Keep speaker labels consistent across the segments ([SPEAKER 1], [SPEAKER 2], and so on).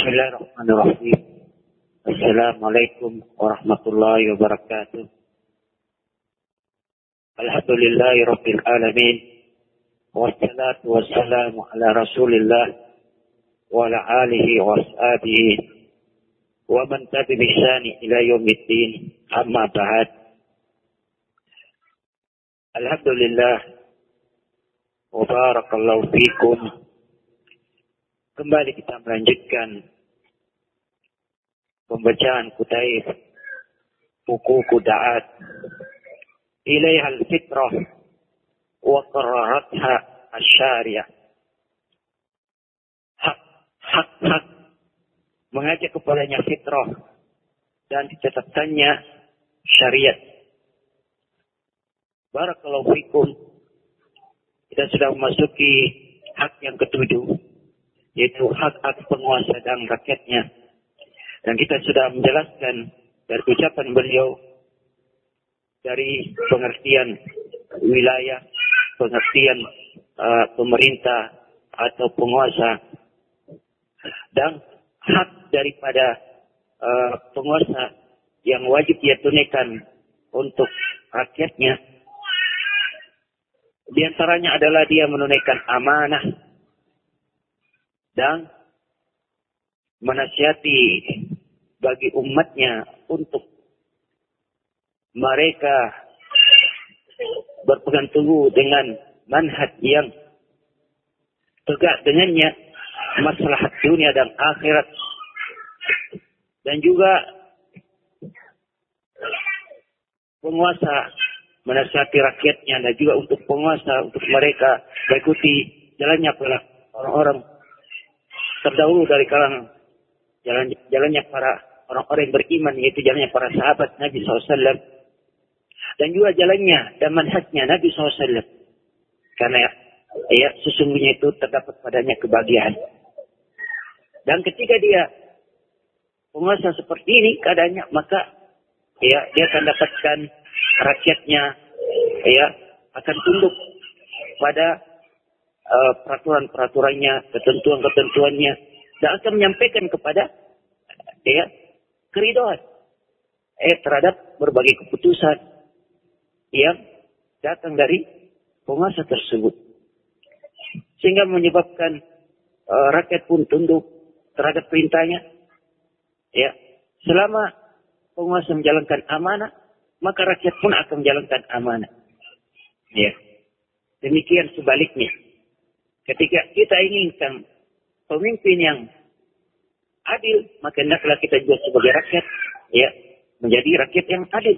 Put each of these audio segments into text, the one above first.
[SPEAKER 1] Bismillahirrahmanirrahim. Assalamualaikum warahmatullahi wabarakatuh. Alhamdulillahi rabbil alamin. Wassalatu wassalamu ala rasulillah wa ala alihi wa ashabihi wa man tabi bisani ila yaumiddin. Amma ba'd. Alhamdulillah wa barakallahu fikum. Kembali kita melanjutkan pembacaan kutaib buku Da'at Ilaiha al-Fitrah wa Qarraratha Asy-Syariah. Hak mengajak kepadanya fitrah dan dicatatannya syariat. Barakallahu fikum. Kita sudah memasuki hak yang ketujuh, yaitu hak atas penguasa dan rakyatnya. Dan kita sudah menjelaskan dari ucapan beliau dari pengertian wilayah, pengertian pemerintah atau penguasa, dan hak daripada penguasa yang wajib dia tunaikan untuk rakyatnya. Di antaranya adalah dia menunaikan amanah dan menasihati bagi umatnya untuk mereka berpegang teguh dengan manhaj yang tegak dengannya maslahat dunia dan akhirat. Dan juga penguasa menasihati rakyatnya dan juga untuk penguasa, untuk mereka mengikuti jalannya para orang-orang terdahulu dari kalangan jalannya para orang-orang yang beriman, yaitu jalannya para sahabat Nabi SAW, dan juga jalannya dan manhajnya Nabi SAW, karena ya sesungguhnya itu terdapat padanya kebahagiaan. Dan ketika dia penguasa seperti ini keadaannya, maka ya dia akan dapatkan rakyatnya ya akan tunduk pada peraturan-peraturannya, ketentuan-ketentuannya, dan akan menyampaikan kepada ya keridhaan terhadap berbagai keputusan yang datang dari penguasa tersebut, sehingga menyebabkan rakyat pun tunduk terhadap perintahnya. Ya, selama penguasa menjalankan amanah, maka rakyat pun akan menjalankan amanah. Ya, demikian sebaliknya. Ketika kita inginkan pemimpin yang adil, maka hendaklah kita juga sebagai rakyat ya menjadi rakyat yang adil.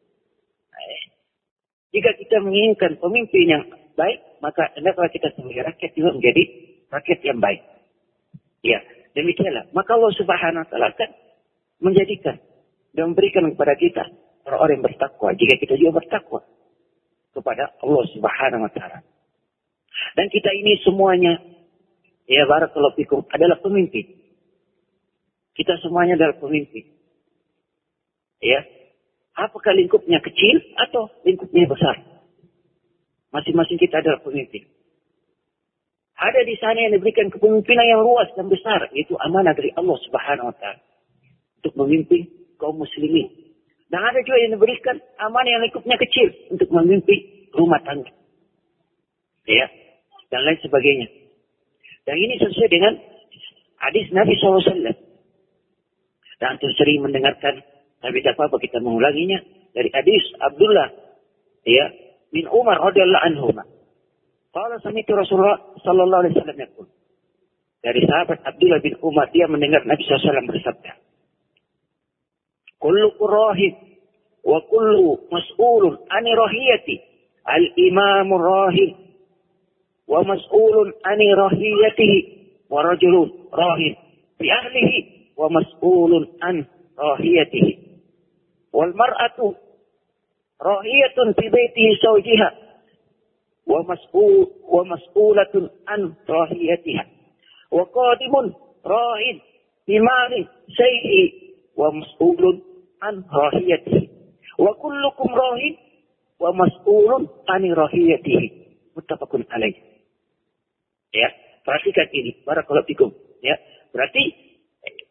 [SPEAKER 1] Jika kita menginginkan pemimpin yang baik, maka hendaklah kita sebagai rakyat juga menjadi rakyat yang baik. Ya, demikianlah. Maka Allah Subhanahu wa taala akan menjadikan dan memberikan kepada kita orang-orang yang bertakwa jika kita juga bertakwa kepada Allah Subhanahu wa taala. Dan kita ini semuanya ya barakallahu fikum adalah pemimpin. Kita semuanya adalah pemimpin. Ya. Apakah lingkupnya kecil atau lingkupnya besar? Masing-masing kita adalah pemimpin. Ada di sana yang diberikan kepemimpinan yang luas dan besar, yaitu amanah dari Allah Subhanahu wa taala untuk memimpin kaum muslimin. Dan ada juga yang diberikan amanah yang lingkupnya kecil untuk memimpin rumah tangga. Ya. Dan lain sebagainya. Dan ini sesuai dengan hadis Nabi SAW. Dan antum sering mendengarkan, tapi tidak apa-apa kita mengulanginya, dari hadis Abdullah ya bin Umar radhiyallahu anhu. Qala sami'tu Rasulullah sallallahu alaihi wasallam yaqul. Dari sahabat Abdullah bin Umar, dia mendengar Nabi SAW bersabda, "Kullukum rahib wa kullu mas'ulun an rahiyati. Al-imamu rahib wa mas'ulun an rahiyatihi wa rajulun rahib bi ahlihi wa mas'ulun an rahiyatihi. Wal mar'atu rahiyatun fi baitihi zawjiha wa mas'ulatun an rahiyatiha. Wa qadimun ra'in fi mali sayyi wa mas'ulun an rahiyatihi. Wa kullukum ra'in wa mas'ulun an rahiyatihi." Muttafaqun alaih. Ya, perhatikan ini, barakallahu fikum. Ya, berarti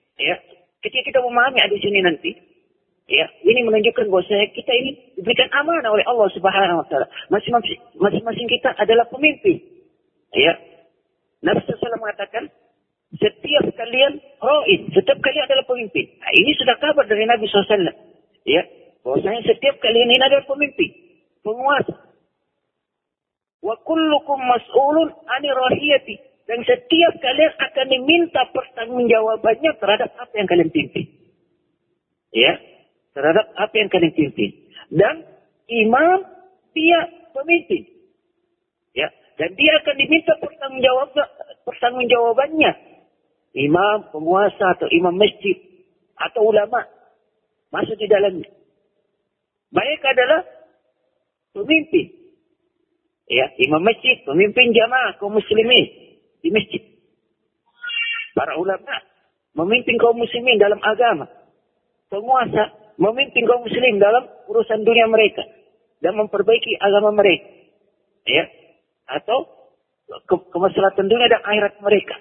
[SPEAKER 1] memahami di sini nanti, ya, ini menunjukkan bahwa kita ini diberikan amanah oleh Allah Subhanahu wa taala. Masing-masing kita adalah pemimpin. Ya. Nabi SAW mengatakan, setiap kalian ra'in, setiap kalian adalah pemimpin. Nah, ini sudah kabar dari Nabi SAW. Ya, bahwasanya setiap kalian ini adalah pemimpin, penguasa. Wa kullukum mas'ulun 'ani rahiyati. Dan setiap kalian akan diminta pertanggungjawabannya terhadap apa yang kalian pimpin. Ya, terhadap apa yang kalian pimpin. Dan imam dia pemimpin. Ya, dan dia akan diminta pertanggungjawabannya. Imam, penguasa atau imam masjid atau ulama masuk di dalamnya. Mereka adalah pemimpin. Ya, imam masjid, pemimpin jamaah kaum muslimin di masjid. Para ulama memimpin kaum muslimin dalam agama. Penguasa memimpin kaum muslimin dalam urusan dunia mereka dan memperbaiki agama mereka. Ya, atau kemaslahatan dunia dan akhirat mereka.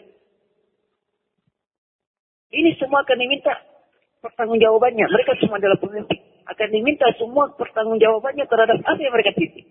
[SPEAKER 1] Ini semua akan diminta pertanggungjawabannya. Mereka semua adalah pemimpin. Akan diminta semua pertanggungjawabannya terhadap apa yang mereka pimpin.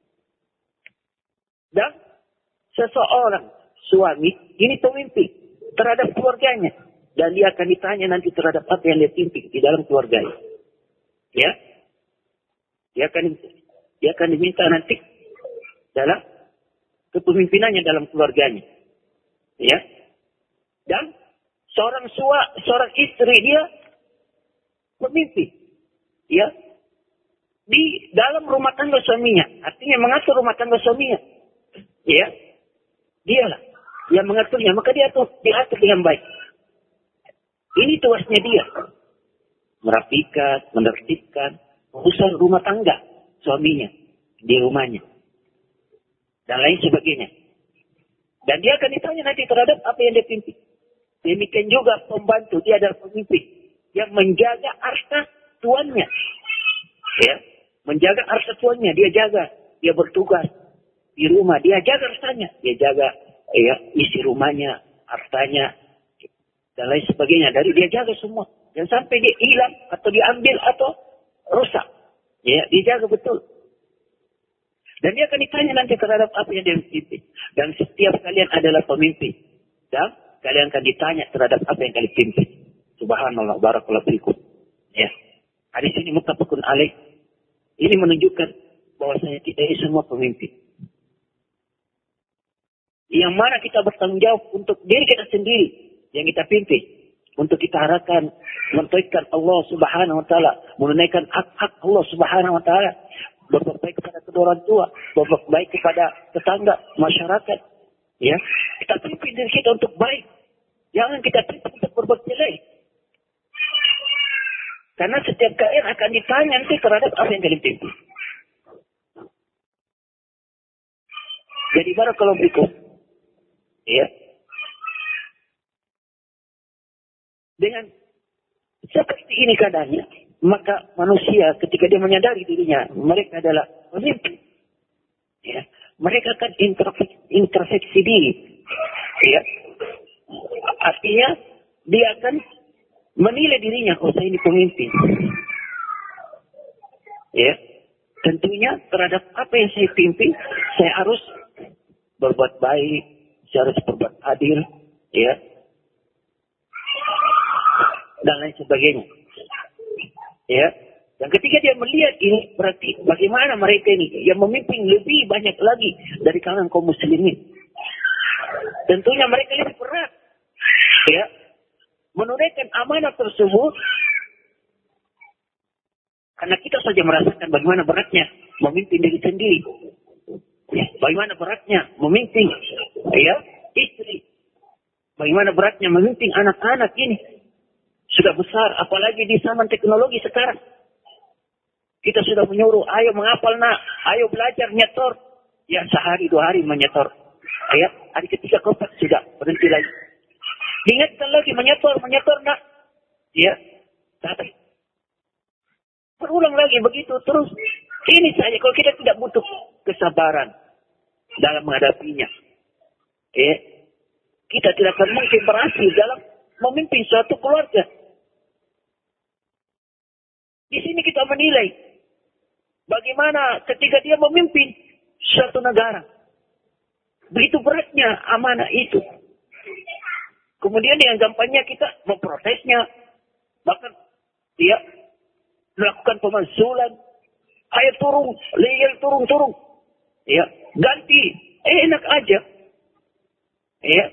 [SPEAKER 1] Dan seseorang suami ini pemimpin terhadap keluarganya. Dan dia akan ditanya nanti terhadap apa yang dia pimpin di dalam keluarganya. Ya. Dia akan diminta nanti dalam kepemimpinannya dalam keluarganya. Ya. Dan seorang istri dia pemimpin. Ya. Di dalam rumah tangga suaminya. Artinya mengatur rumah tangga suaminya. Ya. Dialah yang mengaturnya. Maka dia diatur dengan baik. Ini tugasnya dia. Merapikan, menertibkan urusan rumah tangga suaminya di rumahnya. Dan lain sebagainya. Dan dia akan ditanya nanti terhadap apa yang dia pimpin. Demikian juga pembantu, dia adalah pemimpin yang menjaga harta tuannya. Ya, menjaga harta tuannya, dia jaga, dia bertugas di rumah, dia jaga hartanya, dia jaga ya isi rumahnya, hartanya dan lain sebagainya. Dari dia jaga semua, jangan sampai dia hilang atau diambil atau rusak. Ya, dia jaga betul. Dan dia akan ditanya nanti terhadap apa yang dia pimpin. Dan setiap kalian adalah pemimpin. Dan kalian akan ditanya terhadap apa yang kalian pimpin. Subhanallah, barakallahu fikum. Ya. Hadis ini muttafaqun alaih. Ini menunjukkan bahwasanya kita ini semua pemimpin. Yang mana kita bertanggung jawab untuk diri kita sendiri yang kita pimpin. Untuk kita harapkan mentaatkan Allah Subhanahu wa taala, menunaikan hak-hak Allah Subhanahu wa taala, berbuat baik kepada kedua orang tua, berbuat baik kepada tetangga, masyarakat. Ya, kita pimpin diri kita untuk baik. Jangan kita pimpin untuk berbuat jelek. Karena setiap kalian akan ditanya nanti terhadap apa yang kalian pimpin. Jadi barakallahu fikum. Ya. Dengan seperti ini keadaannya, maka manusia ketika dia menyadari dirinya, mereka adalah pemimpin. Ya. Mereka akan introspeksi diri. Ya. Artinya, dia akan menilai dirinya, oh saya ini pemimpin. Ya. Tentunya terhadap apa yang saya pimpin, saya harus berbuat baik, saya harus berbuat adil. Ya. Dan lain sebagainya. Ya. Dan ketika dia melihat ini, berarti bagaimana mereka ini yang memimpin lebih banyak lagi dari kalangan kaum muslimin. Tentunya mereka lebih berat. Ya. Menunaikan amanah tersebut. Karena kita saja merasakan bagaimana beratnya memimpin diri sendiri. Ya. Bagaimana beratnya memimpin ya, istri. Bagaimana beratnya memimpin anak-anak ini. Sudah besar, apalagi di zaman teknologi sekarang. Kita sudah menyuruh, ayo menghafal nak, ayo belajar nyetor. Ya sehari 2 hari menyetor. Ya, hari ketiga keempat sudah berhenti lagi. Ingatkan lagi menyetor nak. Ya, tapi berulang lagi begitu terus. Ini saja kalau kita tidak butuh kesabaran dalam menghadapinya. Kita tidak akan mungkin berhasil dalam memimpin suatu keluarga. Di sini kita menilai bagaimana ketika dia memimpin suatu negara. Begitu beratnya amanah itu. Kemudian dengan gampangnya kita memprotesnya. Bahkan dia melakukan pemalsulan. Ayo turun, turun. Ya, ganti. Enak aja. Ya.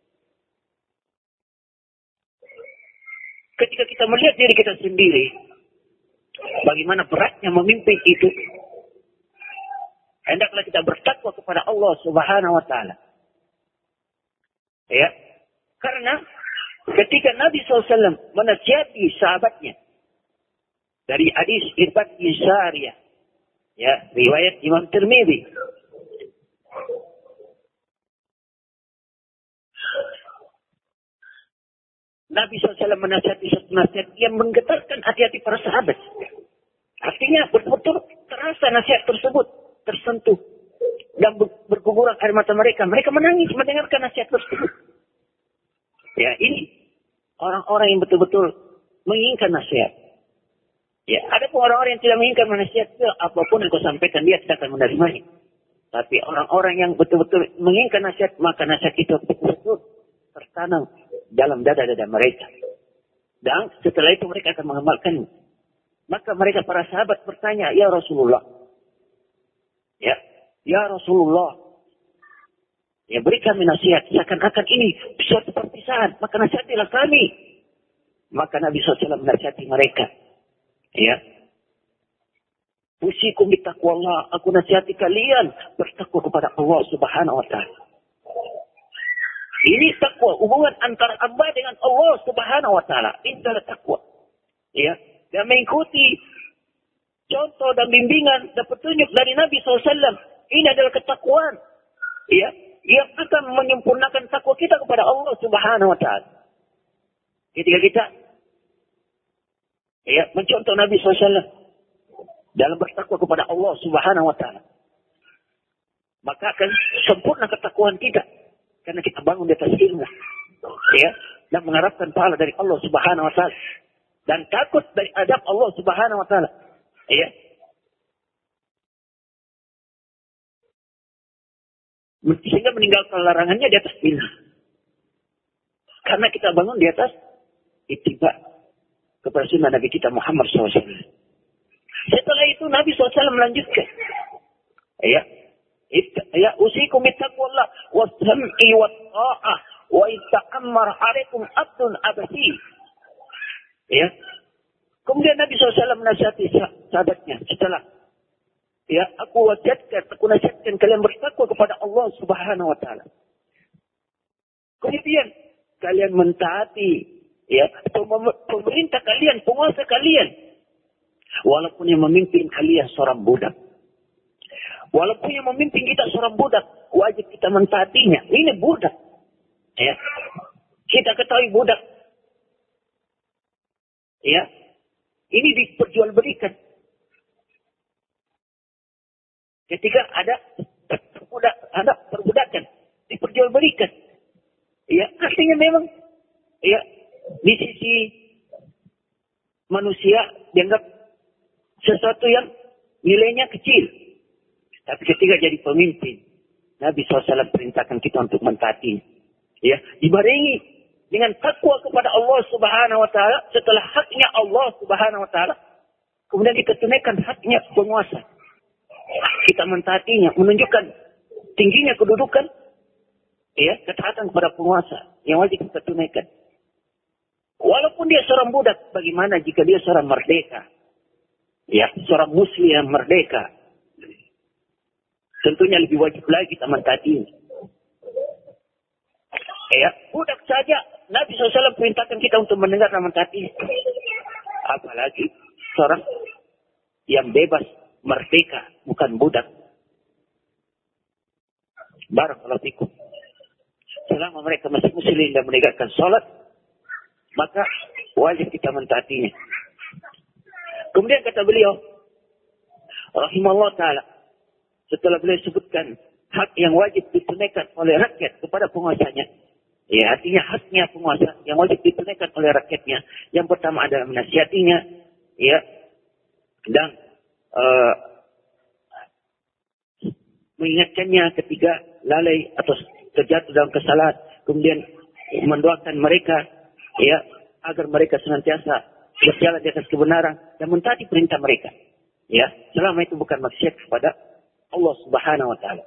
[SPEAKER 1] Ketika kita melihat diri kita sendiri, bagaimana beratnya memimpin itu, hendaklah kita bertakwa kepada Allah Subhanahu wa taala. Ya. Karena ketika Nabi SAW menasihati sahabatnya dari hadis Irbad bin Sariyah, ya, riwayat Imam Tirmidzi. Nabi SAW menasihati satu nasihat yang menggetarkan hati-hati para sahabat. Artinya betul-betul terasa nasihat tersebut tersentuh dan berguguran air mata mereka. Mereka menangis mendengarkan nasihat tersebut. Ya, ini orang-orang yang betul-betul menginginkan nasihat. Ya, ada pun orang-orang yang tidak menginginkan nasihat, apapun yang kau sampaikan dia tidak akan menerimanya. Tapi orang-orang yang betul-betul menginginkan nasihat, maka nasihat itu betul-betul tertanam dalam dada-dada mereka. Dan setelah itu mereka akan mengamalkan. Maka mereka para sahabat bertanya, ya Rasulullah. Ya Rasulullah. Ya, beri kami nasihat. Seakan-akan ini suatu perpisahan. Maka nasihatilah kami. Maka Nabi SAW menasihati mereka. Ya. Usikum bitaqwallah. Aku nasihati kalian bertakwa kepada Allah Subhanahu wa taala. Ini takwa, hubungan antara hamba dengan Allah Subhanahu wa taala. Ini adalah takwa. Ya, dan mengikuti contoh dan bimbingan dan petunjuk dari Nabi SAW. Ini adalah ketakwaan. Ya, yang akan menyempurnakan takwa kita kepada Allah Subhanahu wa taala. Ketika kita mencontoh Nabi SAW dalam bertakwa kepada Allah Subhanahu wa taala, maka akan sempurna ketakwaan kita. Karena kita bangun di atas ilmu. Ya. Dan mengharapkan pahala dari Allah Subhanahu wa taala. Dan takut dari adab Allah Subhanahu wa taala. Ya. Sehingga meninggalkan larangannya di atas ilmu. Karena kita bangun di atas ittiba kepada sunnah Nabi kita Muhammad SAW. Setelah itu Nabi SAW melanjutkan. Ya, usikum bittaqwallah was-sam'i wat-tha'ah wa ita'ammar 'alaikum 'abdun abasi. Ya. Kemudian Nabi SAW menasihati sahabatnya setelah aku nasihatkan kalian bertakwa kepada Allah Subhanahu wa taala. Kemudian kalian mentaati pemerintah kalian, penguasa kalian. Walaupun yang memimpin kalian seorang budak. Walaupun yang memimpin kita seorang budak, wajib kita mentaatinya. Ini budak. Ya. Kita ketahui budak. Ya. Ini diperjualbelikan. Ketika ada perbudakan, diperjualbelikan. Ya, artinya memang di sisi manusia dianggap sesuatu yang nilainya kecil. Tapi ketika jadi pemimpin, Nabi SAW perintahkan kita untuk mentaati. Ya, dibarengi dengan takwa kepada Allah Subhanahu wa taala. Setelah haknya Allah Subhanahu wa taala, kemudian kita tunaikan haknya penguasa. Kita mentaatinya, menunjukkan tingginya kedudukan, ketaatan kepada penguasa yang wajib kita tunaikan. Walaupun dia seorang budak, bagaimana jika dia seorang merdeka? Ya, seorang muslim yang merdeka. Tentunya lebih wajib lagi kita mentaatinya. Budak saja Nabi SAW perintahkan kita untuk mendengar dan mentaati. Apalagi seorang yang bebas, merdeka, bukan budak. Barakallahu fikum. Selama mereka masih muslim dan menegakkan salat, maka wajib kita mentaatinya. Kemudian kata beliau, rahimahullah ta'ala, setelah beliau sebutkan hak yang wajib ditunaikan oleh rakyat kepada penguasanya. Ya, artinya haknya penguasa yang wajib ditunaikan oleh rakyatnya. Yang pertama adalah menasihatinya. Ya. dan mengingatkannya ketika lalai atau terjatuh dalam kesalahan, kemudian mendoakan mereka ya agar mereka senantiasa berjalan di atas kebenaran dan mentaati perintah mereka. Ya, selama itu bukan maksiat kepada Allah Subhanahu wa taala.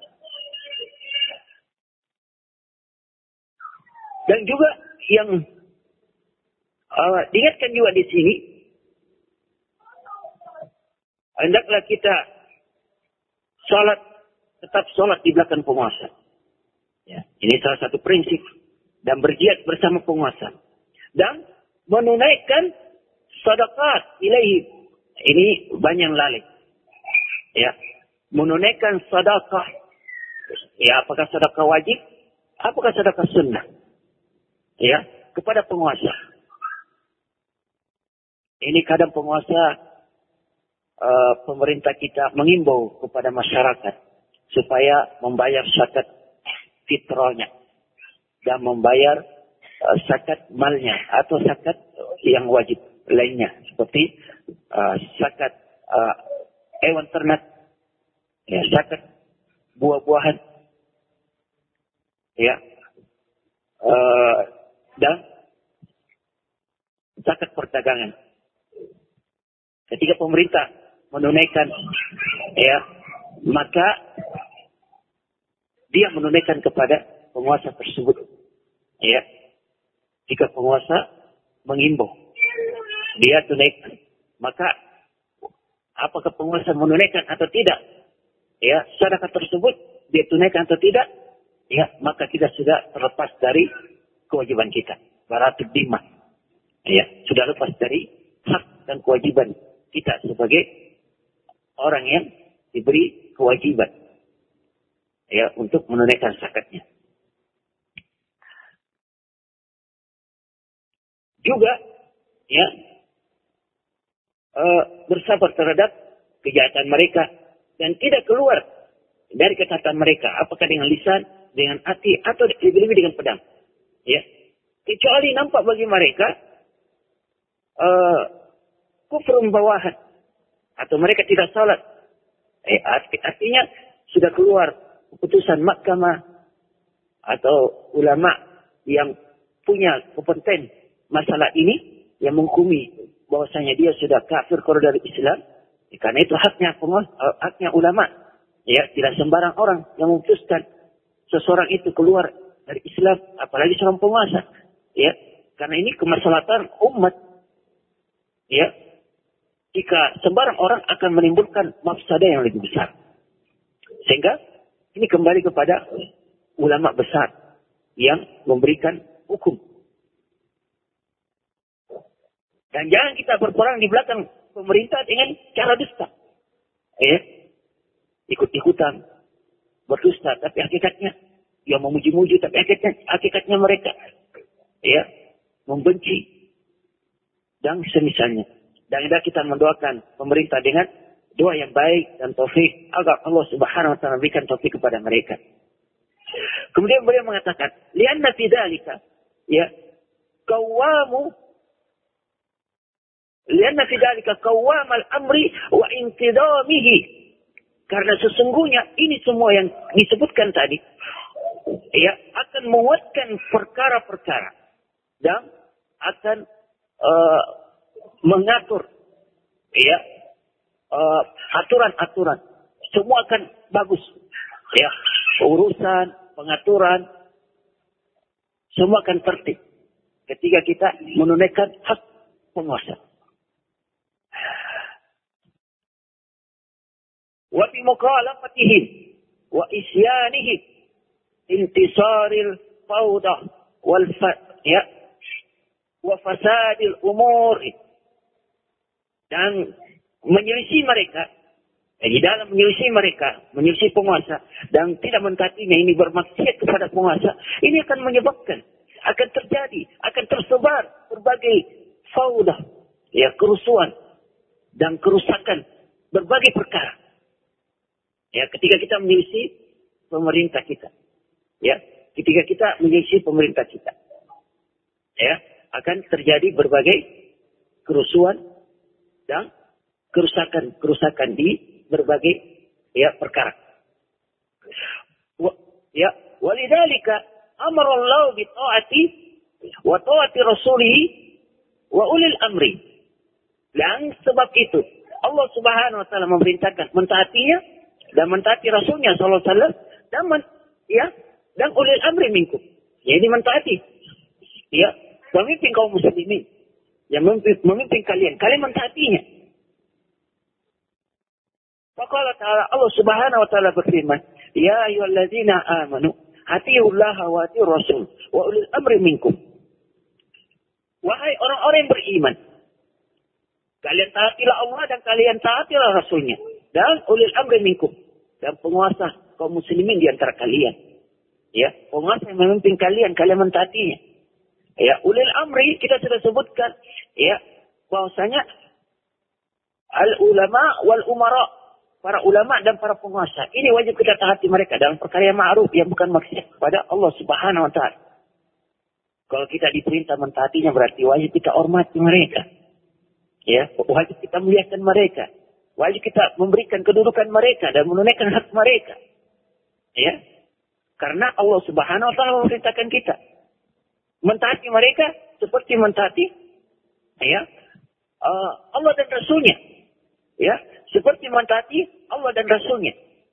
[SPEAKER 1] Dan juga yang diingatkan juga di sini, hendaklah kita tetap sholat di belakang penguasa. Ya, ini salah satu prinsip, dan berjihad bersama penguasa dan menunaikan sedekah ilaihi. Ini banyak lalai. Ya, menunaikan sedekah. Ya, apakah sedekah wajib? Apakah sedekah sunnah? Ya, kepada penguasa. Ini kadang penguasa pemerintah kita mengimbau kepada masyarakat supaya membayar zakat fitrahnya dan membayar zakat malnya atau zakat yang wajib lainnya seperti zakat hewan ternak, ya, zakat buah-buahan, ya, dan zakat perdagangan. Ketika pemerintah menunaikan, ya, maka dia menunaikan kepada penguasa tersebut. Ya, jika penguasa mengimbau, dia tunaikan. Maka apakah penguasa menunaikan atau tidak? Ya, sedekah tersebut dia tunaikan atau tidak? Ya, maka kita sudah terlepas dari kewajiban kita. Baratid dimah. Ya, sudah lepas dari hak dan kewajiban kita sebagai orang yang diberi kewajiban, ya, untuk menunaikan zakatnya. Juga, ya, bersabar terhadap kejahatan mereka dan tidak keluar dari ketaatan mereka, apakah dengan lisan, dengan hati, atau lebih-lebih dengan pedang. Ya, kecuali nampak bagi mereka kufur bawahan atau mereka tidak salat. Artinya sudah keluar keputusan mahkamah atau ulama yang punya kompeten masalah ini, yang menghukumi bahwasanya dia sudah kafir keluar dari Islam. Karena itu haknya ulama. Ya, tidak sembarang orang yang memutuskan seseorang itu keluar dari Islam, apalagi seorang penguasa. Ya, karena ini kemaslahatan umat. Ya, jika sembarang orang akan menimbulkan mafsadah yang lebih besar. Sehingga ini kembali kepada ulama besar yang memberikan hukum. Dan jangan kita berperang di belakang pemerintah dengan cara dusta. Ya, ikut-ikutan berdusta, tapi hakikatnya yang memuji-muji, tapi hakikatnya mereka, ya, membenci dan semisalnya. Dan kita mendoakan pemerintah dengan doa yang baik dan taufik agar Allah Subhanahu wa taala berikan taufik kepada mereka. Kemudian beliau mengatakan, lianna fi dzalika, ya, lianna fi dzalika qawwam al-amri wa intidamihi. Karena sesungguhnya ini semua yang disebutkan tadi, ya, akan menguatkan perkara-perkara dan akan mengatur, ya, aturan-aturan. Semua akan bagus, ya, urusan pengaturan semua akan tertib ketika kita menunaikan hak penguasa. Wa bi mukhalafatihim wa isyanihim intisaril fawda wal wa fasadil umur. Dan menyelisih mereka, di dalam menyelisih mereka, menyelisih penguasa dan tidak mentaatinya, ini bermaksiat kepada penguasa, ini akan menyebabkan, akan terjadi, akan tersebar berbagai faudah, ya, kerusuhan dan kerusakan berbagai perkara. Ya, ketika kita menyelisih pemerintah kita, ya, ketika kita menyelisih pemerintah kita, ya, akan terjadi berbagai kerusuhan dan kerusakan di berbagai perkara. Walidzalika amara Allah bi ta'ati wa ta'ati rasulih wa ulil amri. Dan sebab itu Allah Subhanahu wa taala memerintahkan mentaatinya dan mentaati Rasulnya sallallahu alaihi wasallam dan ulil amri minkum. Jadi mentaati pemimpin kaum muslimin yang memimpin kalian mentaatinya. Faqala ta'ala, Allah Subhanahu wa taala berfirman, ya ayyuhalladzina amanu atiiullaha wa atiiur rasul wa ulil amri minkum. Wahai orang-orang yang beriman, kalian taatilah Allah dan kalian taatilah Rasulnya. Dan ulil amri minkum. Dan penguasa kaum muslimin di antara kalian. Penguasa yang memimpin kalian mentaatinya. Ulil amri kita sudah sebutkan. Bahwasanya al-ulama wal umara. Para ulama dan para penguasa. Ini wajib kita taati mereka dalam perkara yang ma'ruf. Yang bukan maksiat kepada Allah Subhanahu wa ta'ala. Kalau kita diperintah mentaatinya berarti wajib kita hormati mereka. Wajib kita muliakan mereka. Wajib kita memberikan kedudukan mereka dan menunaikan hak mereka. Karena Allah Subhanahu wa taala memerintahkan kita mentaati mereka seperti mentaati Allah dan Rasulnya. Seperti mentaati Allah dan Rasulnya.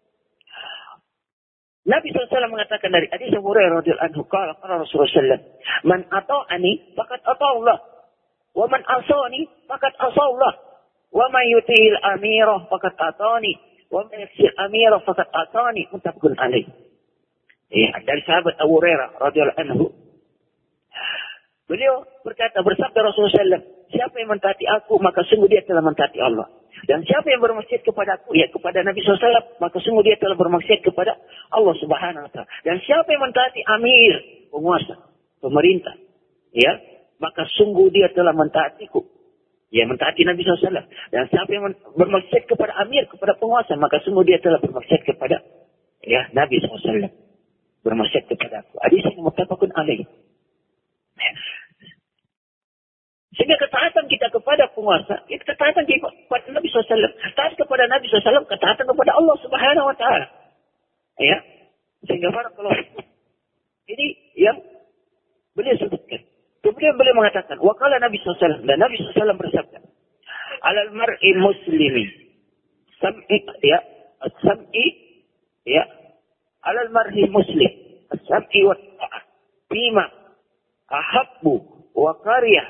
[SPEAKER 1] Nabi SAW mengatakan dari hadis Abu Hurairah radhiyallahu anhu, qala Rasulullah sallallahu man ata'ani faqad ata'allah. Wa man asani faqad asallah. Wa man yuti'il amirah faqad atani. Wa man yaksir amirah faqad atani. Muttafaqun alaih. Dari sahabat Abu Hurairah radhiyallahu anhu. Beliau bersabda Rasulullah SAW, siapa yang mentaati aku maka sungguh dia telah mentaati Allah. Dan siapa yang bermaksiat kepada aku, kepada Nabi SAW, maka sungguh dia telah bermaksiat kepada Allah Subhanahu wa taala. Dan siapa yang mentaati amir, penguasa, pemerintah, maka sungguh dia telah mentaatiku. Mentaati Nabi SAW. Dan siapa yang bermaksiat kepada amir, kepada penguasa, maka sungguh dia telah bermaksiat kepada Nabi SAW. Bermaksiat kepada aku. Hadis ini muttafaqun alaih. Sehingga ketaatan kita kepada penguasa, itu ketaatan kepada Nabi SAW. Taat kepada Nabi SAW, ketaatan kepada Allah Subhanahu wa taala. Sehingga barakallahu fikum. Ini yang beliau sebutkan. Kemudian beliau mengatakan, wa qala Nabi SAW, dan Nabi SAW bersabda, alal mar'i muslimi sam'i alal mar'i muslim as-sam'i wa ta'ah bima ahabbu wa kariyah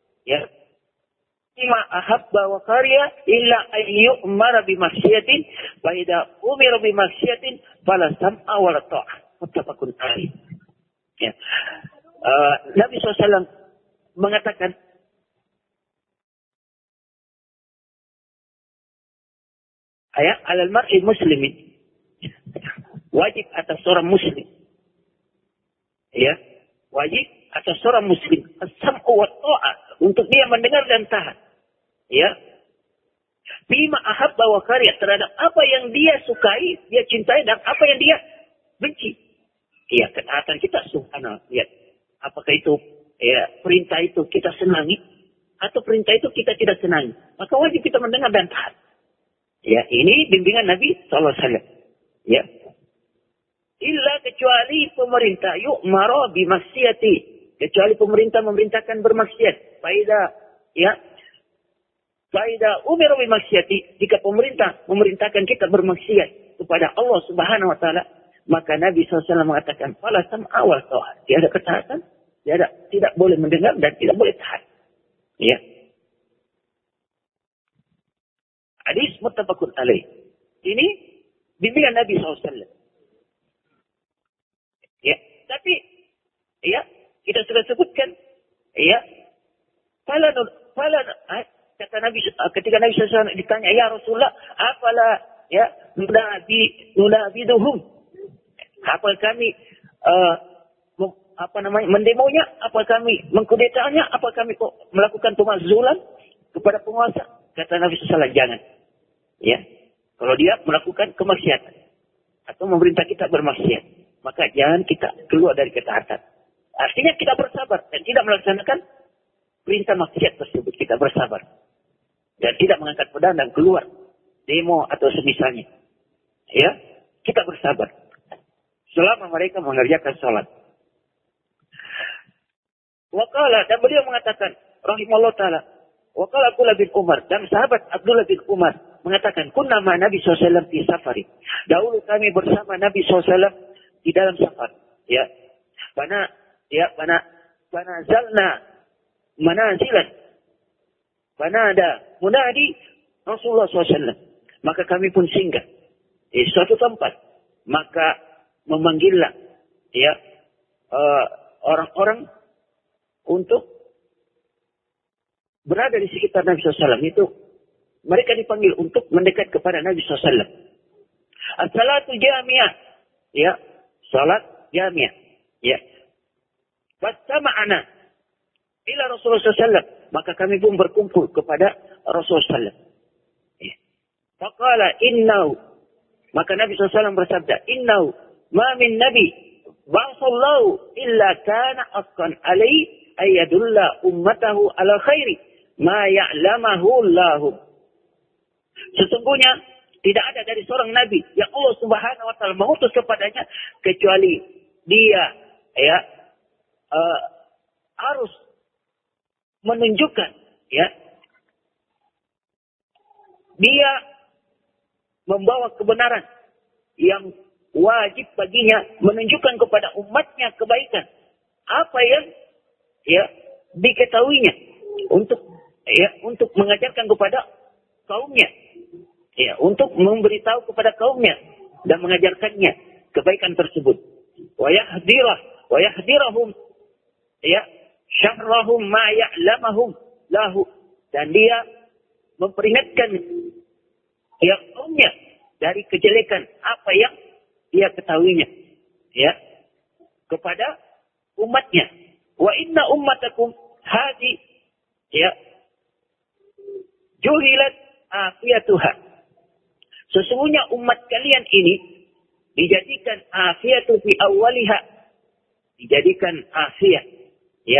[SPEAKER 1] bima ahabba wa kariyah illa an yu'mara bimaksiatin fa idza umira bimaksiatin fala sam'a wa la ta'ah. Muttafaqun alaih. Nabi SAW mengatakan alal mar'i muslimin, wajib atas seorang muslim, wajib atas seorang muslim as-sam'u wa ta'ah, untuk dia mendengar dan taat, bima ahabba wa kariyah, terhadap apa yang dia sukai, dia cintai, dan apa yang dia benci. Ketaatan kita subhanallah. Apakah itu perintah itu kita senangi atau perintah itu kita tidak senangi, maka wajib kita mendengar dan taat. Ini bimbingan Nabi sallallahu alaihi wasallam. Illa kecuali pemerintah yu'mara bimaksiati, kecuali pemerintah memerintahkan bermaksiat. Faida umira bimaksiati, jika pemerintah memerintahkan kita bermaksiat kepada Allah Subhanahu wa taala, maka Nabi SAW mengatakan fala sam'a wa ta'ah, tiada ketaatan, tidak boleh mendengar dan tidak boleh taat. Hadis muttafaqun alaih. Ini bimbingan Nabi SAW. Tapi kita sudah sebutkan, kata Nabi, ketika Nabi SAW ditanya, ya Rasulullah, apalah nunabiduhum, apa kami mendemonya, apa kami mengkudetanya, apa kami melakukan pemakzulan kepada penguasa? Kata Nabi SAW, jangan. Kalau dia melakukan kemaksiatan atau memerintah kita bermaksiat, maka jangan kita keluar dari ketaatan. Artinya kita bersabar dan tidak melaksanakan perintah maksiat tersebut. Kita bersabar. dan tidak mengangkat pedang dan keluar demo atau semisalnya. Ya, kita bersabar selama mereka mengerjakan sholat. Waqala, dan beliau mengatakan rahimahullah taala, waqala Abdullah bin Umar, dan sahabat Abdullah bin Umar mengatakan, kunna ma Nabi SAW di safari. Dahulu kami bersama Nabi SAW di dalam safar. Ya, mana zalna manazilan. Mana ada munadi Rasulullah SAW. Maka kami pun singgah di suatu tempat. Maka memanggillah ya orang-orang untuk berada di sekitar Nabi SAW. Itu mereka dipanggil untuk mendekat kepada Nabi SAW. As-salatu jami'ah. Ya, salat jami'ah. Ya. Fastama'ana ila Rasulullah SAW. Maka kami pun berkumpul kepada Rasulullah SAW. Ya. Faqala innahu. Maka Nabi SAW bersabda, innahu ma min nabi ba'asallahu illa kana asqan alaihi ayadulla ummatahu ala khairi ma ya'lamahu Allahu. Sesungguhnya tidak ada dari seorang nabi yang Allah Subhanahu wa taala mengutus kepadanya kecuali dia ya harus menunjukkan ya dia membawa kebenaran yang wajib baginya menunjukkan kepada umatnya kebaikan apa yang ya diketahuinya untuk mengajarkan kepada kaumnya, ya, untuk memberitahu kepada kaumnya dan mengajarkannya kebaikan tersebut. Wa yahdirahum ya syarrahum ma ya'lamahum lahu, dan dia memperingatkan ya kaumnya dari kejelekan apa yang dia ketahuinya ya kepada umatnya. Wa inna ummatakum hadi ya juhilat afiyatuha. Sesungguhnya umat kalian ini dijadikan afiyatu fi awwaliha, dijadikan afiyah ya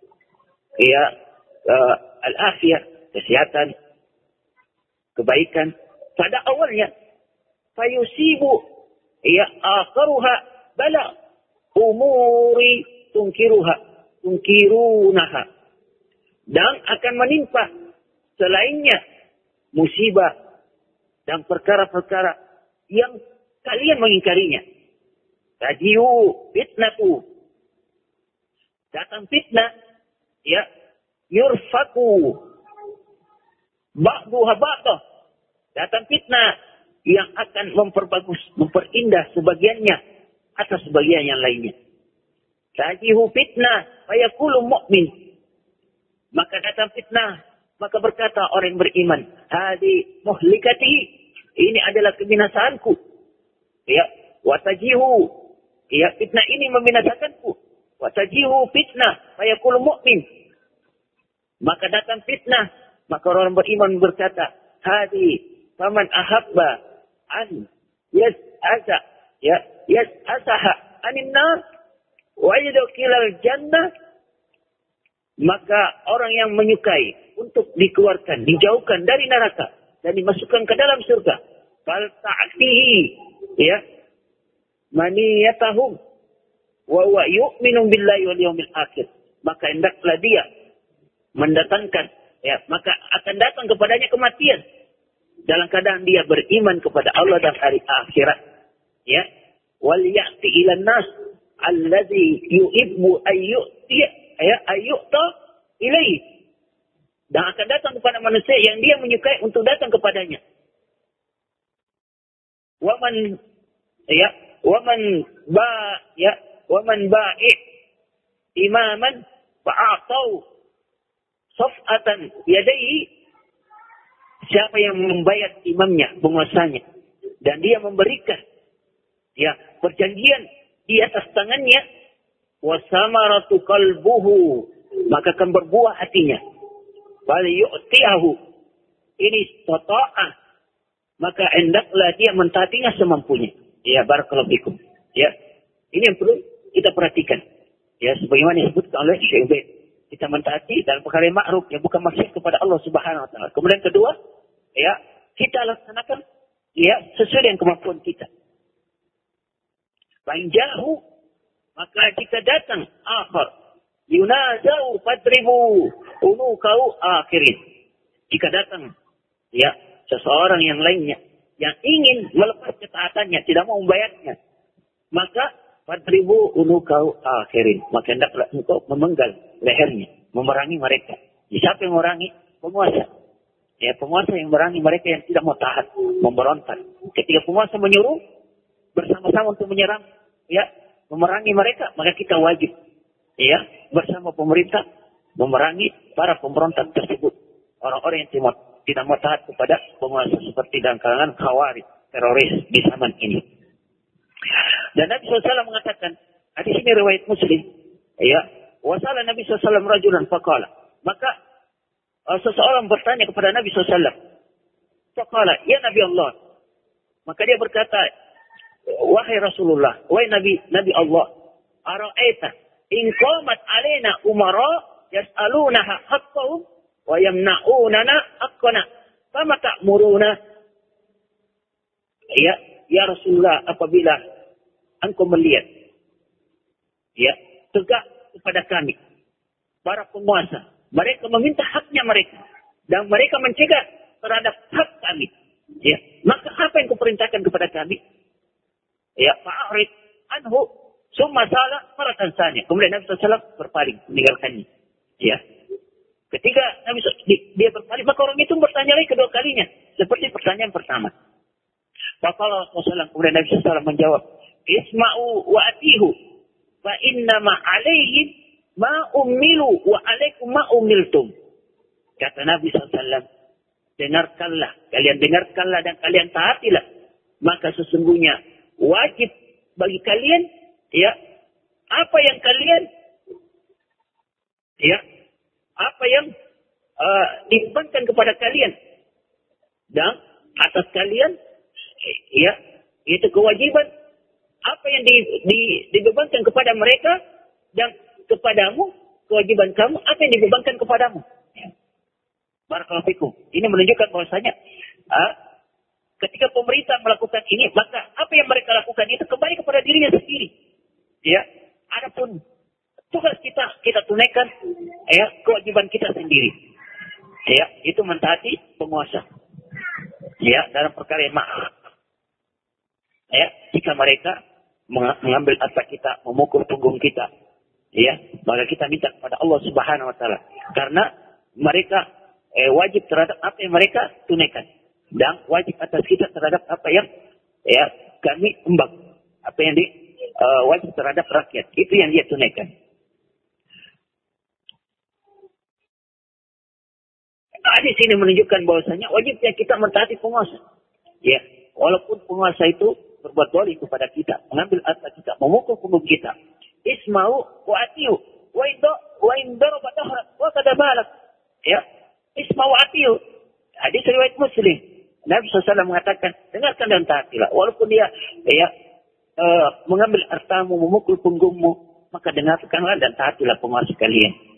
[SPEAKER 1] al-afiyah, kesehatan, kebaikan pada awalnya. Fayusibu ya akharuha bala umuri tunkirunaha, dan akan menimpa selainnya musibah dan perkara-perkara yang kalian mengingkarinya. Tajiu fitnatu, datang fitnah ya yurfaku ba'duha ba'dah, datang fitnah yang akan memperbagus, memperindah sebagiannya atas sebagian yang lainnya. Tajihu fitnah fayaqulu mu'min, maka datang fitnah, maka berkata orang yang beriman, hadi muhlikati, ini adalah kebinasaanku. Ya, watajihu, ya fitnah ini membinasakanku. Watajihu fitnah fayaqulu mu'min, maka datang fitnah, maka orang beriman berkata, hadi faman ahabba an yas'asa ya yas'asaha anin nar wa yadkhilal jannah, maka orang yang menyukai untuk dikeluarkan, dijauhkan dari neraka dan dimasukkan ke dalam surga, fal ta'tihi ya maniyatahum wa huwa yu'minu billahi wal yawmil akhir, maka hendaklah dia mendatangkan ya, maka akan datang kepadanya kematian dalam keadaan dia beriman kepada Allah dan hari akhirat. Ya, wal ya'ti ilan nas allazi yuhibbu ayyu'ta ilaihi, dan akan datang kepada manusia yang dia menyukai untuk datang kepadanya. Waman ba'i imaman fa'atau saf'atan yadaihi, siapa yang membayar imamnya, penguasanya, dan dia memberikan ya perjanjian di atas tangannya, wasamaratu qalbuhu, maka akan berbuah hatinya. Bal yu'tiyahu ini tata'ah, maka hendaklah dia mentaatinya semampunya. Ya, barakallahu fikum. Ya, ini yang perlu kita perhatikan. Ya, sebagaimana disebutkan oleh Syekh Ubaid kita mentaati dalam perkara yang ma'ruf yang bukan maksiat kepada Allah Subhanahu wa taala. Kemudian kedua, ya, kita laksanakan ya sesuai dengan kemampuan kita. Fa'in ja'u, maka jika datang akhir, yunazau fadribu unukau akhirin. Jika datang ya seseorang yang lainnya yang ingin melepas ketaatannya, tidak mau membayarnya, maka fadribu unukau akhirin. Maka hendaklah engkau memenggal lehernya, memerangi mereka. Siapa yang memerangi? Penguasa. Ya, penguasa yang memerangi mereka yang tidak mau tahan, memberontak. Ketika penguasa menyuruh bersama-sama untuk menyerang, ya, memerangi mereka, maka kita wajib, ya, bersama pemerintah memerangi para pemberontak tersebut. Orang-orang yang tidak mau taat kepada penguasa seperti dalam kalangan khawarij, teroris di zaman ini. Dan Nabi SAW mengatakan, hadis ini riwayat Muslim, ya, wasala Nabi SAW rajulan faqala. Maka seseorang bertanya kepada Nabi SAW. Faqala, ya Nabi Allah. Maka dia berkata, wahai Rasulullah, wahai Nabi Allah, ara'aita in qamat alaina umara yas'alunaha haqqahum wa yamna'unana haqqana fama ta'muruna? Ya Rasulullah, apabila engkau melihat ya tegak kepada kami para penguasa, mereka meminta haknya mereka dan mereka mencegah terhadap hak kami, ya, maka apa yang kau perintahkan kepada kami? Ya, fa'arid anhu summa sala maratan tsaniya. Kemudian Nabi SAW berpaling meninggalkannya. Ya. Ketika dia berpaling, maka orang itu bertanya lagi kedua kalinya seperti pertanyaan pertama. Faqala Rasulullah, kemudian Nabi SAW menjawab, isma'u wa atihu fa inna ma alaihim ma ummilu wa alaikum ma ummiltum. Kata Nabi SAW, dengarkanlah, kalian dengarkanlah dan kalian taatilah. Maka sesungguhnya wajib bagi kalian, ya, apa yang kalian, ya, apa yang dibebankan kepada kalian dan atas kalian, ya, itu kewajiban apa yang dibebankan kepada mereka dan kepadamu, kewajiban kamu apa yang dibebankan kepadamu. Ya. Barakallahu fikum. Ini menunjukkan bahwasanya ketika pemerintah melakukan ini, maka apa yang mereka lakukan itu kembali kepada dirinya sendiri. Ya, adapun tugas kita tunaikan, ya, kewajiban kita sendiri. Ya, itu mentaati penguasa. Ya, dalam perkara yang ma'ruf. Ya, jika mereka mengambil harta kita, memukul punggung kita, ya, maka kita minta kepada Allah Subhanahu wa taala. Karena mereka wajib terhadap apa yang mereka tunaikan. Dan wajib atas kita terhadap apa yang, ya, kami embang, apa yang wajib terhadap rakyat, itu yang dia tunaikan. Hadis ini menunjukkan bahwasanya wajibnya kita mentaati penguasa. Ya, walaupun penguasa itu berbuat zalim kepada kita, mengambil harta kita, memukul punggung kita. Isma'u wa atiu wa in daraba dahrak wa qad balak. Ya, isma'u wa atiu. Hadis riwayat Muslim. Nabi SAW mengatakan, dengarkan dan taatilah. Walaupun dia, ya, mengambil hartamu, memukul punggungmu, maka dengarkanlah dan taatilah penguasa kalian.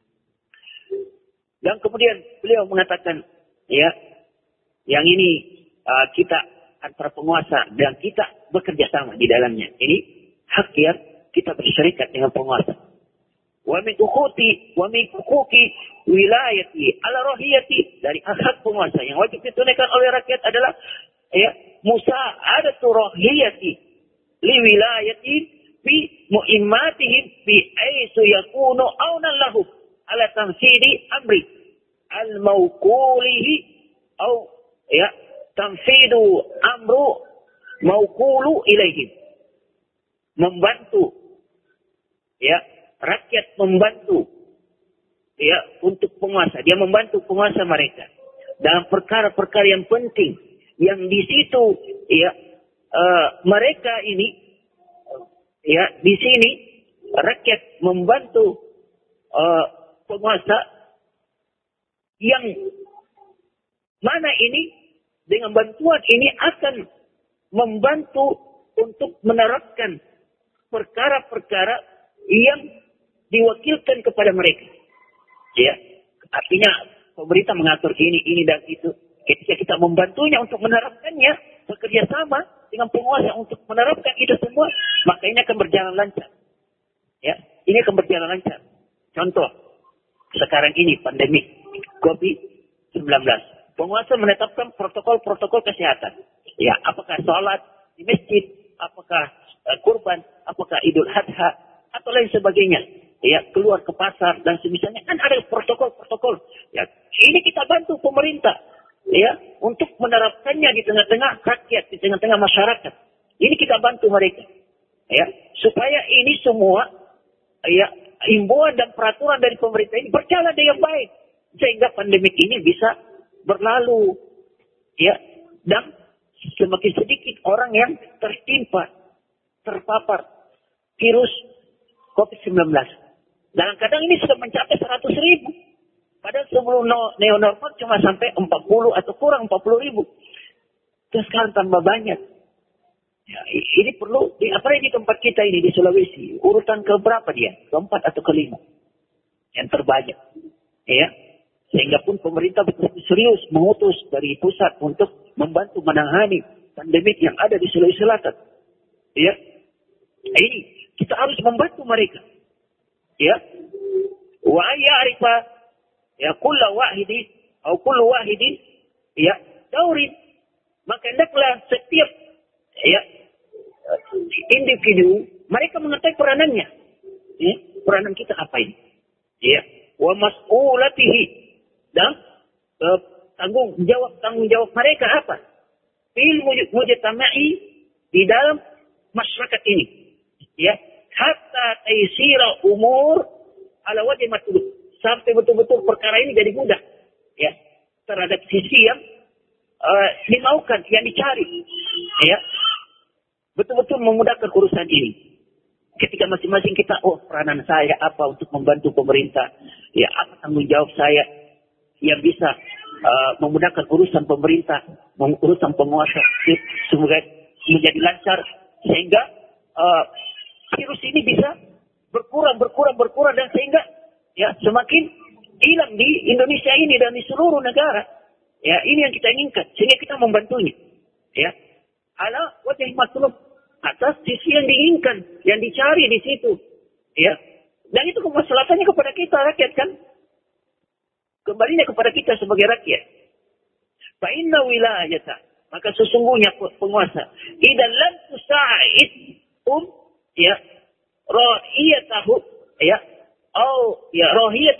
[SPEAKER 1] Dan kemudian beliau mengatakan, ya, yang ini kita antara penguasa dan kita bekerja sama di dalamnya. Ini hak yang kita bersyarikat dengan penguasa. Wa min huquqi wilayati ala rahiyati, dari hak penguasa yang wajib ditunaikan oleh rakyat adalah, ya, musa'adatu rahiyati li wilayati fi mu'immatihim fi aisu yakunu awnan lahu ala tamsidi amri al-mawqulihi au, ya, tamsidu amru mawqulu ilaihim. Membantu, ya, rakyat membantu, ya, untuk penguasa. Dia membantu penguasa mereka dalam perkara-perkara yang penting yang di situ, ya, mereka ini, ya, di sini rakyat membantu penguasa yang mana ini dengan bantuan ini akan membantu untuk menerapkan perkara-perkara yang diwakilkan kepada mereka. Ya, artinya pemerintah mengatur ini dan itu. Ketika kita membantunya untuk menerapkannya, bekerja sama dengan penguasa untuk menerapkan itu semua, maka ini akan berjalan lancar. Ya, ini akan berjalan lancar. Contoh, sekarang ini pandemi COVID-19. Penguasa menetapkan protokol-protokol kesehatan. Ya, apakah sholat di masjid, apakah kurban, apakah Idul Adha, atau lain sebagainya. Ya, keluar ke pasar dan semisalnya kan ada protokol-protokol. Ya, ini kita bantu pemerintah, ya, untuk menerapkannya di tengah-tengah rakyat, di tengah-tengah masyarakat. Ini kita bantu mereka, ya, supaya ini semua, ya, himbauan dan peraturan dari pemerintah ini berjalan dengan baik, sehingga pandemik ini bisa berlalu, ya, dan semakin sedikit orang yang terpapar virus COVID-19. Dalam kadang ini sudah mencapai 100.000. Padahal sebelum neonormal cuma sampai 40 atau kurang 40.000. Terus sekarang tambah banyak. Ya, ini perlu, apalagi di tempat kita ini di Sulawesi, urutan keberapa dia? Keempat atau kelima? Yang terbanyak. Ya, sehingga pun pemerintah betul-betul serius mengutus dari pusat untuk membantu menangani pandemik yang ada di Sulawesi Selatan. Ya, ini kita harus membantu mereka. Ya, wa ya'rifa ya kullu wahidin atau kullu wahidin ya daurin, maka hendaklah setiap ya individu mereka mengetahui peranannya. Ya, peranan kita apa ini? Ya, wa mas'ulatihi, dan tanggung jawab mereka apa? Fil mujtama'i, di dalam masyarakat ini. Ya, hatta taysira umur ala wajhi matlub, sampai betul-betul perkara ini jadi mudah, ya, terhadap sisi yang dimaukan, yang dicari, ya, betul-betul memudahkan urusan ini. Ketika masing-masing kita, peranan saya apa untuk membantu pemerintah, ya, apa tanggung jawab saya yang bisa memudahkan urusan pemerintah, urusan penguasa, semoga menjadi lancar, sehingga virus ini bisa berkurang dan sehingga ya semakin hilang di Indonesia ini dan di seluruh negara. Ya, ini yang kita inginkan, sehingga kita membantunya. Ya, ala wajhi matlub, atas sisi yang diinginkan, yang dicari di situ. Ya, dan itu kemaslahatannya kepada kita rakyat kan? Kembalinya kepada kita sebagai rakyat. Fa inna wilayata, maka sesungguhnya penguasa idan lam tusa'id ya ra'iyatahu, ya, atau ya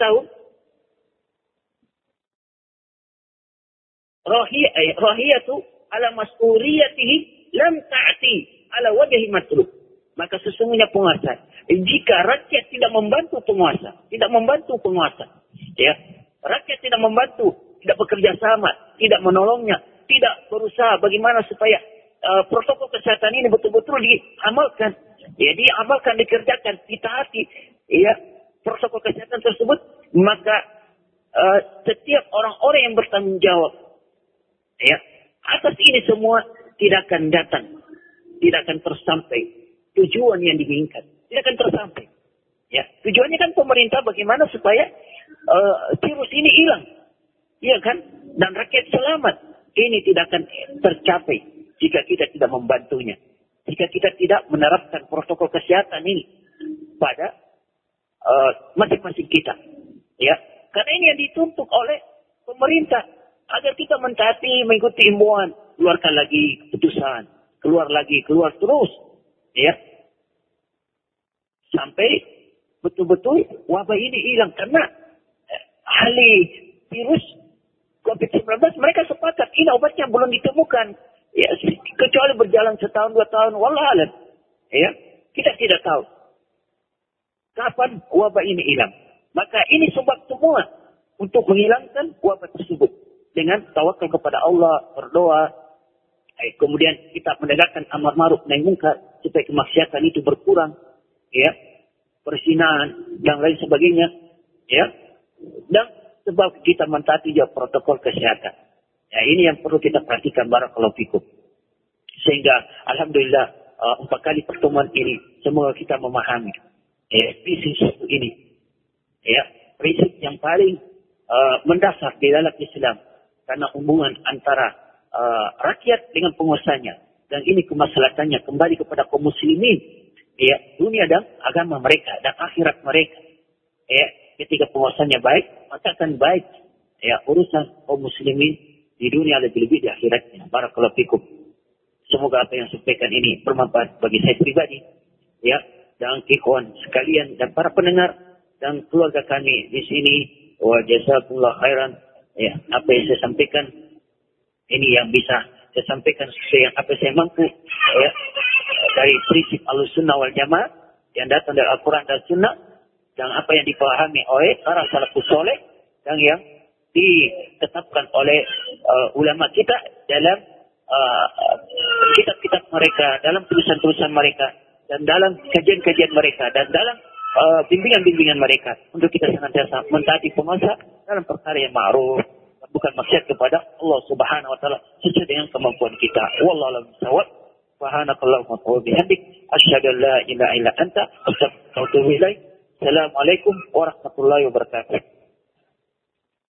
[SPEAKER 1] rahiyatu ala mas'uliyatihi lam ta'ti ala wajhi matlub, maka sesungguhnya penguasa, jika rakyat tidak membantu penguasa, ya, rakyat tidak membantu, tidak bekerja sama, tidak menolongnya, tidak berusaha bagaimana supaya protokol kesehatan ini betul-betul diamalkan, ya, diamalkan, dikerjakan, ditaati, ya, protokol kesehatan tersebut, maka setiap orang-orang yang bertanggung jawab, ya, atas ini semua tidak akan datang, tidak akan tersampai tujuan yang diinginkan, tidak akan tersampai. Ya, tujuannya kan pemerintah bagaimana supaya virus ini hilang, iya kan, dan rakyat selamat. Ini tidak akan tercapai jika kita tidak membantunya, jika kita tidak menerapkan protokol kesehatan ini pada masing-masing kita. Ya, karena ini yang dituntut oleh pemerintah agar kita mentaati, mengikuti himbauan, keluarkan lagi keputusan, keluar terus, ya, sampai betul-betul wabah ini hilang. Karena ahli virus COVID-19 mereka sepakat ini obatnya belum ditemukan, ya, kecuali berjalan setahun 2 tahun, wallahu alam, ya, kita tidak tahu kapan wabah ini hilang. Maka ini sebab semua untuk menghilangkan wabah tersebut dengan tawakal kepada Allah, berdoa, kemudian kita menegakkan amar ma'ruf nahi munkar supaya kemaksiatan itu berkurang, ya, perzinahan dan lain sebagainya, ya, dan sebab kita mentaati juga protokol kesehatan. Ya, ini yang perlu kita perhatikan, barakallahu fikum. Sehingga alhamdulillah 4 kali pertemuan ini semoga kita memahami visi ini, ya, prinsip yang paling mendasar di dalam Islam. Karena hubungan antara rakyat dengan penguasanya. Dan ini kemaslahatannya kembali kepada kaum muslimin. Ya, dunia dan agama mereka dan akhirat mereka. Ya, ketika penguasanya baik, maka akan baik. Ya, urusan kaum muslimin di dunia lebih-lebih di akhiratnya. Barakallahu fikum. Semoga apa yang saya sampaikan ini bermanfaat bagi saya pribadi. Ya, dan ikhwan sekalian dan para pendengar dan keluarga kami di sini. Wa jazakumullah khairan. Ya, apa yang saya sampaikan ini yang bisa saya sampaikan sesuai yang apa saya mampu. Ya, dari prinsip Ahlussunnah wal Jamaah yang datang dari Al-Quran dan Sunnah, dan apa yang dipahami oleh para salafus saleh dan yang ditetapkan oleh ulama kita dalam kitab-kitab mereka, dalam tulisan-tulisan mereka, dan dalam kajian-kajian mereka, dan dalam bimbingan-bimbingan mereka, untuk kita senantiasa mentaati penguasa dalam perkara yang ma'ruf, bukan maksiat kepada Allah Subhanahu wa taala sesuai dengan kemampuan kita. Wallahu a'lam bishawab. Subhanakallahumma wa bihamdik asyhadu an la ilaha illa anta astaghfiruka wa atubu ilaik. Assalamualaikum warahmatullahi wabarakatuh.